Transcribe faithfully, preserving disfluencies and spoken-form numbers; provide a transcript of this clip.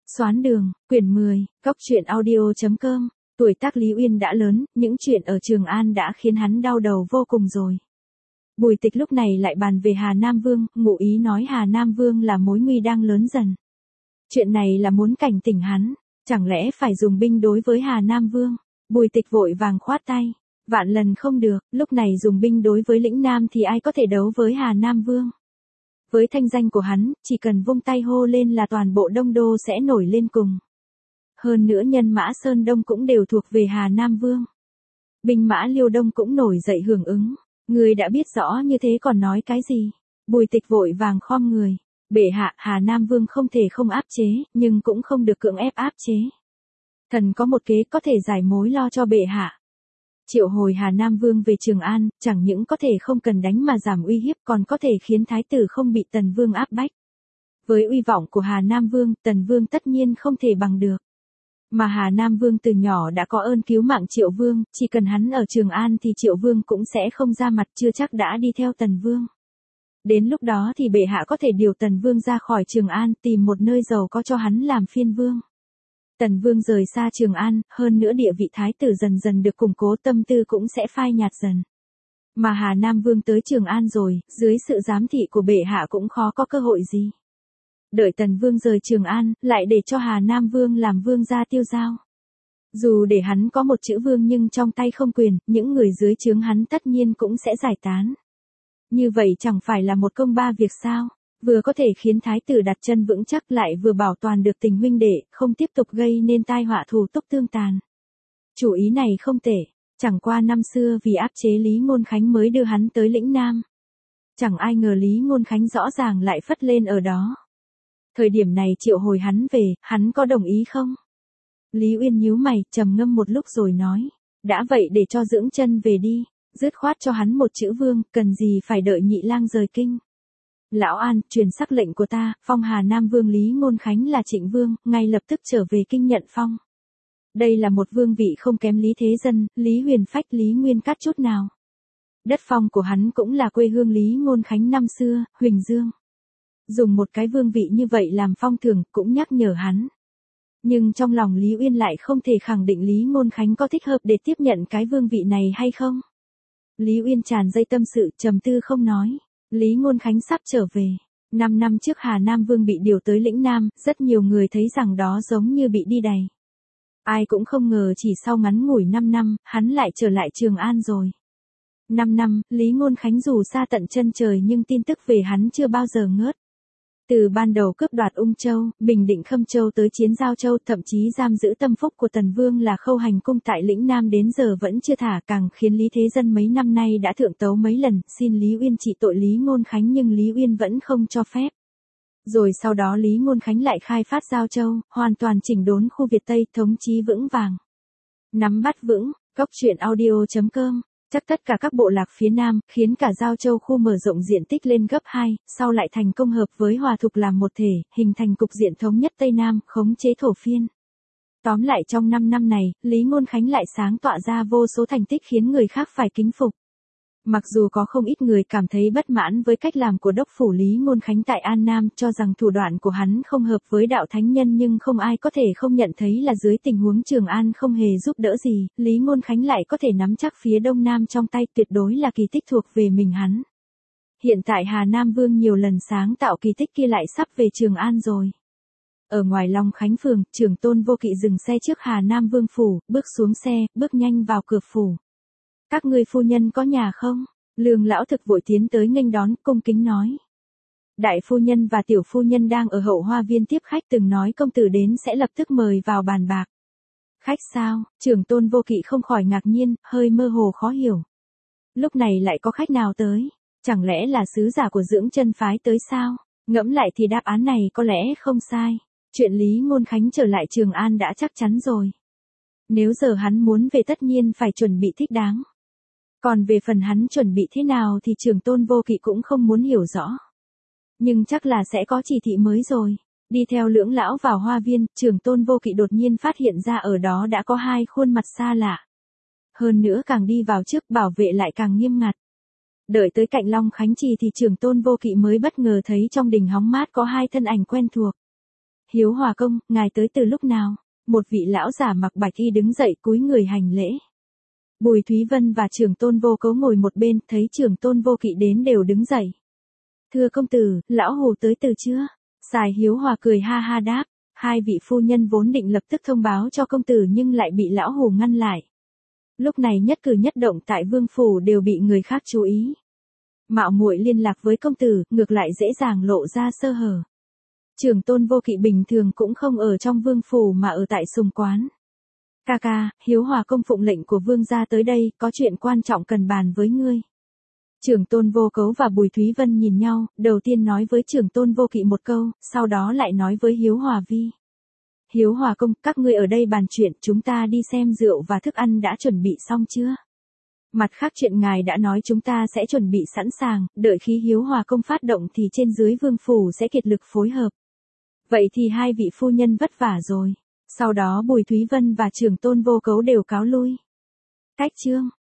Xoán đường, quyển mười, góc truyện audio chấm com. Tuổi tác Lý Uyên đã lớn, những chuyện ở Trường An đã khiến hắn đau đầu vô cùng rồi. Bùi Tịch lúc này lại bàn về Hà Nam Vương, ngụ ý nói Hà Nam Vương là mối nguy đang lớn dần. Chuyện này là muốn cảnh tỉnh hắn, chẳng lẽ phải dùng binh đối với Hà Nam Vương? Bùi Tịch vội vàng khoát tay, vạn lần không được, lúc này dùng binh đối với lĩnh Nam thì ai có thể đấu với Hà Nam Vương? Với thanh danh của hắn, chỉ cần vung tay hô lên là toàn bộ Đông Đô sẽ nổi lên cùng. Hơn nữa nhân mã Sơn Đông cũng đều thuộc về Hà Nam Vương. Binh mã Liêu Đông cũng nổi dậy hưởng ứng. Người đã biết rõ như thế còn nói cái gì? Bùi Tịch vội vàng khom người. Bệ hạ, Hà Nam Vương không thể không áp chế, nhưng cũng không được cưỡng ép áp chế. Thần có một kế có thể giải mối lo cho bệ hạ. Triệu hồi Hà Nam Vương về Trường An, chẳng những có thể không cần đánh mà giảm uy hiếp, còn có thể khiến thái tử không bị Tần Vương áp bách. Với uy vọng của Hà Nam Vương, Tần Vương tất nhiên không thể bằng được. Mà Hà Nam Vương từ nhỏ đã có ơn cứu mạng Triệu Vương, chỉ cần hắn ở Trường An thì Triệu Vương cũng sẽ không ra mặt, chưa chắc đã đi theo Tần Vương. Đến lúc đó thì bệ hạ có thể điều Tần Vương ra khỏi Trường An, tìm một nơi giàu có cho hắn làm phiên vương. Tần Vương rời xa Trường An, hơn nữa địa vị thái tử dần dần được củng cố, tâm tư cũng sẽ phai nhạt dần. Mà Hà Nam Vương tới Trường An rồi, dưới sự giám thị của bệ hạ cũng khó có cơ hội gì. Đợi Tần Vương rời Trường An, lại để cho Hà Nam Vương làm vương gia tiêu giao. Dù để hắn có một chữ vương nhưng trong tay không quyền, những người dưới trướng hắn tất nhiên cũng sẽ giải tán. Như vậy chẳng phải là một công ba việc sao? Vừa có thể khiến thái tử đặt chân vững chắc, lại vừa bảo toàn được tình huynh đệ, không tiếp tục gây nên tai họa thù túc tương tàn. Chủ ý này không tệ, chẳng qua năm xưa vì áp chế Lý Ngôn Khánh mới đưa hắn tới lĩnh Nam. Chẳng ai ngờ Lý Ngôn Khánh rõ ràng lại phất lên ở đó. Thời điểm này triệu hồi hắn về, hắn có đồng ý không? Lý Uyên nhíu mày, trầm ngâm một lúc rồi nói, đã vậy để cho dưỡng chân về đi, dứt khoát cho hắn một chữ vương, cần gì phải đợi nhị lang rời kinh. Lão An, truyền sắc lệnh của ta, phong Hà Nam Vương Lý Ngôn Khánh là Trịnh Vương, ngay lập tức trở về kinh nhận phong. Đây là một vương vị không kém Lý Thế Dân, Lý Huyền Phách, Lý Nguyên Cát chút nào. Đất phong của hắn cũng là quê hương Lý Ngôn Khánh năm xưa, Huỳnh Dương. Dùng một cái vương vị như vậy làm phong thưởng, cũng nhắc nhở hắn. Nhưng trong lòng Lý Uyên lại không thể khẳng định Lý Ngôn Khánh có thích hợp để tiếp nhận cái vương vị này hay không. Lý Uyên tràn dây tâm sự, trầm tư không nói. Lý Ngôn Khánh sắp trở về. Năm năm trước Hà Nam Vương bị điều tới lĩnh Nam, rất nhiều người thấy rằng đó giống như bị đi đày. Ai cũng không ngờ chỉ sau ngắn ngủi năm năm, hắn lại trở lại Trường An rồi. Năm năm, Lý Ngôn Khánh dù xa tận chân trời nhưng tin tức về hắn chưa bao giờ ngớt. Từ ban đầu cướp đoạt Ung Châu, bình định Khâm Châu tới chiến Giao Châu, thậm chí giam giữ tâm phúc của Tần Vương là Khâu Hành Cung tại lĩnh Nam đến giờ vẫn chưa thả, càng khiến Lý Thế Dân mấy năm nay đã thượng tấu mấy lần, xin Lý Uyên trị tội Lý Ngôn Khánh nhưng Lý Uyên vẫn không cho phép. Rồi sau đó Lý Ngôn Khánh lại khai phát Giao Châu, hoàn toàn chỉnh đốn khu Việt Tây, thống chí vững vàng. Nắm bắt vững, góc truyện audio chấm com. Chắc tất cả các bộ lạc phía Nam, khiến cả Giao Châu khu mở rộng diện tích lên gấp hai, sau lại thành công hợp với Hòa Thục làm một thể, hình thành cục diện thống nhất Tây Nam, khống chế thổ phiên. Tóm lại trong năm năm này, Lý Ngôn Khánh lại sáng tọa ra vô số thành tích khiến người khác phải kính phục. Mặc dù có không ít người cảm thấy bất mãn với cách làm của đốc phủ Lý Ngôn Khánh tại An Nam, cho rằng thủ đoạn của hắn không hợp với đạo thánh nhân, nhưng không ai có thể không nhận thấy là dưới tình huống Trường An không hề giúp đỡ gì, Lý Ngôn Khánh lại có thể nắm chắc phía Đông Nam trong tay, tuyệt đối là kỳ tích thuộc về mình hắn. Hiện tại Hà Nam Vương nhiều lần sáng tạo kỳ tích kia lại sắp về Trường An rồi. Ở ngoài Long Khánh Phường, Trưởng Tôn Vô Kỵ dừng xe trước Hà Nam Vương phủ, bước xuống xe, bước nhanh vào cửa phủ. Các ngươi phu nhân có nhà không? Lương lão thực vội tiến tới nghênh đón, cung kính nói. Đại phu nhân và tiểu phu nhân đang ở hậu hoa viên tiếp khách, từng nói công tử đến sẽ lập tức mời vào bàn bạc. Khách sao? Trưởng Tôn Vô Kỵ không khỏi ngạc nhiên, hơi mơ hồ khó hiểu. Lúc này lại có khách nào tới? Chẳng lẽ là sứ giả của Dưỡng Chân phái tới sao? Ngẫm lại thì đáp án này có lẽ không sai. Chuyện Lý Ngôn Khánh trở lại Trường An đã chắc chắn rồi. Nếu giờ hắn muốn về tất nhiên phải chuẩn bị thích đáng. Còn về phần hắn chuẩn bị thế nào thì Trưởng Tôn Vô Kỵ cũng không muốn hiểu rõ. Nhưng chắc là sẽ có chỉ thị mới rồi. Đi theo Lưỡng lão vào hoa viên, Trưởng Tôn Vô Kỵ đột nhiên phát hiện ra ở đó đã có hai khuôn mặt xa lạ. Hơn nữa càng đi vào trước bảo vệ lại càng nghiêm ngặt. Đợi tới cạnh Long Khánh Trì thì Trưởng Tôn Vô Kỵ mới bất ngờ thấy trong đình hóng mát có hai thân ảnh quen thuộc. Hiếu Hòa công, ngài tới từ lúc nào? Một vị lão giả mặc bạch y đứng dậy cúi người hành lễ. Bùi Thúy Vân và Trưởng Tôn Vô Cấu ngồi một bên, thấy Trưởng Tôn Vô Kỵ đến đều đứng dậy. Thưa công tử, lão hồ tới từ chưa? Sài Hiếu Hòa cười ha ha đáp. Hai vị phu nhân vốn định lập tức thông báo cho công tử nhưng lại bị lão hồ ngăn lại. Lúc này nhất cử nhất động tại vương phủ đều bị người khác chú ý. Mạo muội liên lạc với công tử, ngược lại dễ dàng lộ ra sơ hở. Trưởng Tôn Vô Kỵ bình thường cũng không ở trong vương phủ mà ở tại sùng quán. Ca ca, Hiếu Hòa công phụng lệnh của vương gia tới đây, có chuyện quan trọng cần bàn với ngươi. Trưởng Tôn Vô Cấu và Bùi Thúy Vân nhìn nhau, đầu tiên nói với Trưởng Tôn Vô Kỵ một câu, sau đó lại nói với Hiếu Hòa Vi. Hiếu Hòa công, các ngươi ở đây bàn chuyện, chúng ta đi xem rượu và thức ăn đã chuẩn bị xong chưa? Mặt khác chuyện ngài đã nói chúng ta sẽ chuẩn bị sẵn sàng, đợi khi Hiếu Hòa công phát động thì trên dưới vương phủ sẽ kiệt lực phối hợp. Vậy thì hai vị phu nhân vất vả rồi. Sau đó Bùi Thúy Vân và Trưởng Tôn Vô Cấu đều cáo lui. Cách chương